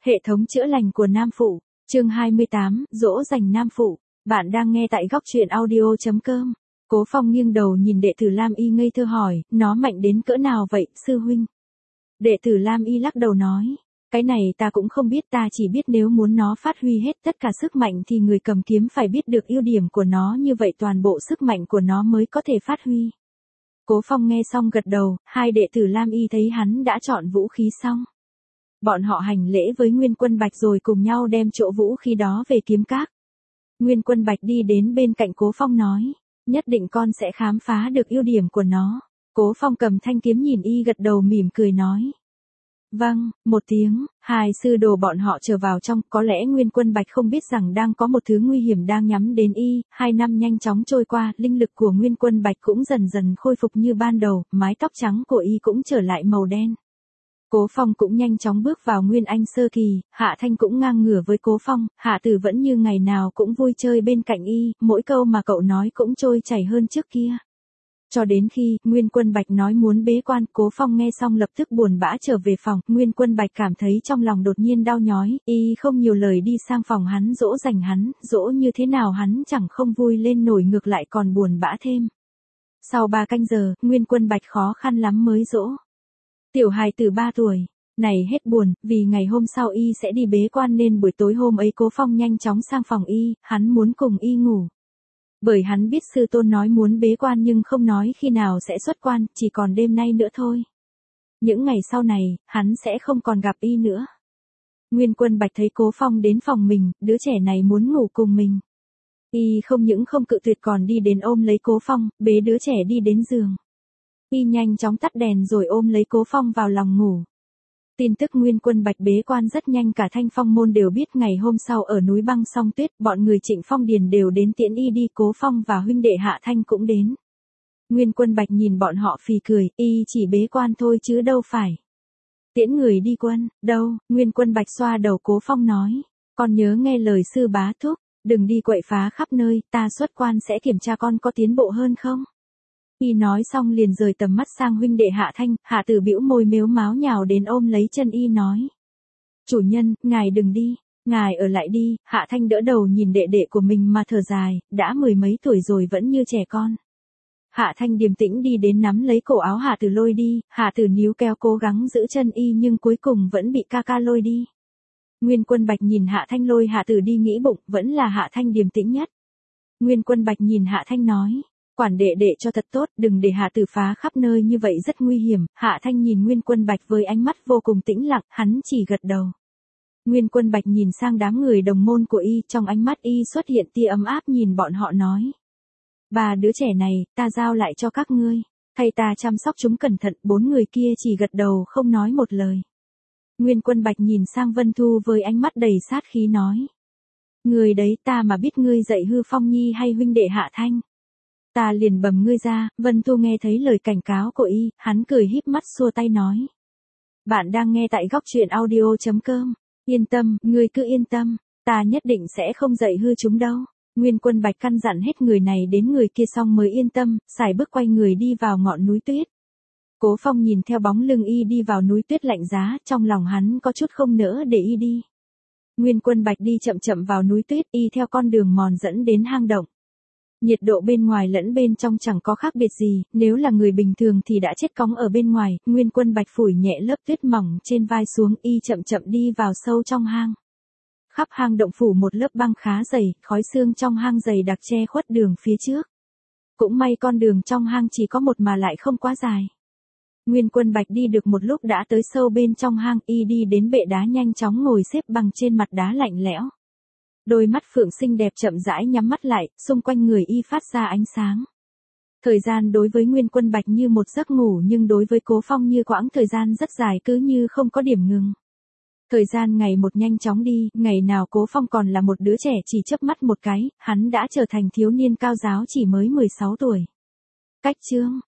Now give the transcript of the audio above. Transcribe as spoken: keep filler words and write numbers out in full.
Hệ thống chữa lành của Nam Phụ, chương hai mươi tám, dỗ dành Nam Phụ. Bạn đang nghe tại góc truyện audio.com. Cố Phong nghiêng đầu nhìn đệ tử Lam Y ngây thơ hỏi, nó mạnh đến cỡ nào vậy, sư huynh? Đệ tử Lam Y lắc đầu nói, cái này ta cũng không biết, ta chỉ biết nếu muốn nó phát huy hết tất cả sức mạnh thì người cầm kiếm phải biết được ưu điểm của nó, như vậy toàn bộ sức mạnh của nó mới có thể phát huy. Cố Phong nghe xong gật đầu, hai đệ tử Lam Y thấy hắn đã chọn vũ khí xong. Bọn họ hành lễ với Nguyên Quân Bạch rồi cùng nhau đem chỗ vũ khí đó về kiếm các. Nguyên Quân Bạch đi đến bên cạnh Cố Phong nói, nhất định con sẽ khám phá được ưu điểm của nó. Cố Phong cầm thanh kiếm nhìn y gật đầu mỉm cười nói. Vâng, một tiếng, hai sư đồ bọn họ trở vào trong, có lẽ Nguyên Quân Bạch không biết rằng đang có một thứ nguy hiểm đang nhắm đến y, hai năm nhanh chóng trôi qua, linh lực của Nguyên Quân Bạch cũng dần dần khôi phục như ban đầu, mái tóc trắng của y cũng trở lại màu đen. Cố Phong cũng nhanh chóng bước vào Nguyên Anh sơ kỳ, Hạ Thanh cũng ngang ngửa với Cố Phong, Hạ Tử vẫn như ngày nào cũng vui chơi bên cạnh y, mỗi câu mà cậu nói cũng trôi chảy hơn trước kia. Cho đến khi Nguyên Quân Bạch nói muốn bế quan, Cố Phong nghe xong lập tức buồn bã trở về phòng, Nguyên Quân Bạch cảm thấy trong lòng đột nhiên đau nhói, y không nhiều lời đi sang phòng hắn dỗ dành hắn, dỗ như thế nào hắn chẳng không vui lên nổi, ngược lại còn buồn bã thêm. Sau ba canh giờ, Nguyên Quân Bạch khó khăn lắm mới dỗ. Tiểu hài tử ba tuổi, này hết buồn, vì ngày hôm sau y sẽ đi bế quan nên buổi tối hôm ấy Cố Phong nhanh chóng sang phòng y, hắn muốn cùng y ngủ. Bởi hắn biết sư tôn nói muốn bế quan nhưng không nói khi nào sẽ xuất quan, chỉ còn đêm nay nữa thôi. Những ngày sau này, hắn sẽ không còn gặp y nữa. Nguyên Quân Bạch thấy Cố Phong đến phòng mình, đứa trẻ này muốn ngủ cùng mình. Y không những không cự tuyệt còn đi đến ôm lấy Cố Phong, bế đứa trẻ đi đến giường. Y nhanh chóng tắt đèn rồi ôm lấy Cố Phong vào lòng ngủ. Tin tức Nguyên Quân Bạch bế quan rất nhanh, cả Thanh Phong môn đều biết. Ngày hôm sau ở núi Băng Song Tuyết, bọn người Trịnh Phong Điền đều đến tiễn y đi, Cố Phong và huynh đệ Hạ Thanh cũng đến. Nguyên Quân Bạch nhìn bọn họ phì cười, y chỉ bế quan thôi chứ đâu phải tiễn người đi quân, đâu, Nguyên Quân Bạch xoa đầu Cố Phong nói, con nhớ nghe lời sư bá thúc, đừng đi quậy phá khắp nơi, ta xuất quan sẽ kiểm tra con có tiến bộ hơn không. Y nói xong liền rời tầm mắt sang huynh đệ Hạ Thanh, Hạ Tử bĩu môi mếu máo nhào đến ôm lấy chân y nói. Chủ nhân, ngài đừng đi, ngài ở lại đi. Hạ Thanh đỡ đầu nhìn đệ đệ của mình mà thở dài, đã mười mấy tuổi rồi vẫn như trẻ con. Hạ Thanh điềm tĩnh đi đến nắm lấy cổ áo Hạ Tử lôi đi, Hạ Tử níu kéo cố gắng giữ chân y nhưng cuối cùng vẫn bị ca ca lôi đi. Nguyên Quân Bạch nhìn Hạ Thanh lôi Hạ Tử đi nghĩ bụng, vẫn là Hạ Thanh điềm tĩnh nhất. Nguyên Quân Bạch nhìn Hạ Thanh nói. Quản đệ đệ cho thật tốt, đừng để Hạ Tử phá khắp nơi như vậy rất nguy hiểm. Hạ Thanh nhìn Nguyên Quân Bạch với ánh mắt vô cùng tĩnh lặng, hắn chỉ gật đầu. Nguyên Quân Bạch nhìn sang đám người đồng môn của y, trong ánh mắt y xuất hiện tia ấm áp, nhìn bọn họ nói. Ba đứa trẻ này, ta giao lại cho các ngươi. Thay ta chăm sóc chúng cẩn thận. Bốn người kia chỉ gật đầu không nói một lời. Nguyên Quân Bạch nhìn sang Vân Thu với ánh mắt đầy sát khí nói. Người đấy, ta mà biết ngươi dạy hư Phong Nhi hay huynh đệ Hạ Thanh, ta liền bầm ngươi ra. Vân Thu nghe thấy lời cảnh cáo của y, hắn cười híp mắt xua tay nói. Bạn đang nghe tại góc truyện audio.com. Yên tâm, ngươi cứ yên tâm, ta nhất định sẽ không dạy hư chúng đâu. Nguyên Quân Bạch căn dặn hết người này đến người kia xong mới yên tâm, xài bước quay người đi vào ngọn núi tuyết. Cố Phong nhìn theo bóng lưng y đi vào núi tuyết lạnh giá, trong lòng hắn có chút không nỡ để y đi. Nguyên Quân Bạch đi chậm chậm vào núi tuyết, y theo con đường mòn dẫn đến hang động. Nhiệt độ bên ngoài lẫn bên trong chẳng có khác biệt gì, nếu là người bình thường thì đã chết cóng ở bên ngoài. Nguyên Quân Bạch phủi nhẹ lớp tuyết mỏng trên vai xuống, y chậm chậm đi vào sâu trong hang. Khắp hang động phủ một lớp băng khá dày, khói sương trong hang dày đặc che khuất đường phía trước. Cũng may con đường trong hang chỉ có một mà lại không quá dài. Nguyên Quân Bạch đi được một lúc đã tới sâu bên trong hang, y đi đến bệ đá nhanh chóng ngồi xếp bằng trên mặt đá lạnh lẽo. Đôi mắt phượng xinh đẹp chậm rãi nhắm mắt lại, xung quanh người y phát ra ánh sáng. Thời gian đối với Nguyên Quân Bạch như một giấc ngủ, nhưng đối với Cố Phong như quãng thời gian rất dài, cứ như không có điểm ngừng. Thời gian ngày một nhanh chóng đi, ngày nào Cố Phong còn là một đứa trẻ chỉ chớp mắt một cái, hắn đã trở thành thiếu niên cao giáo chỉ mới mười sáu tuổi. Cách chương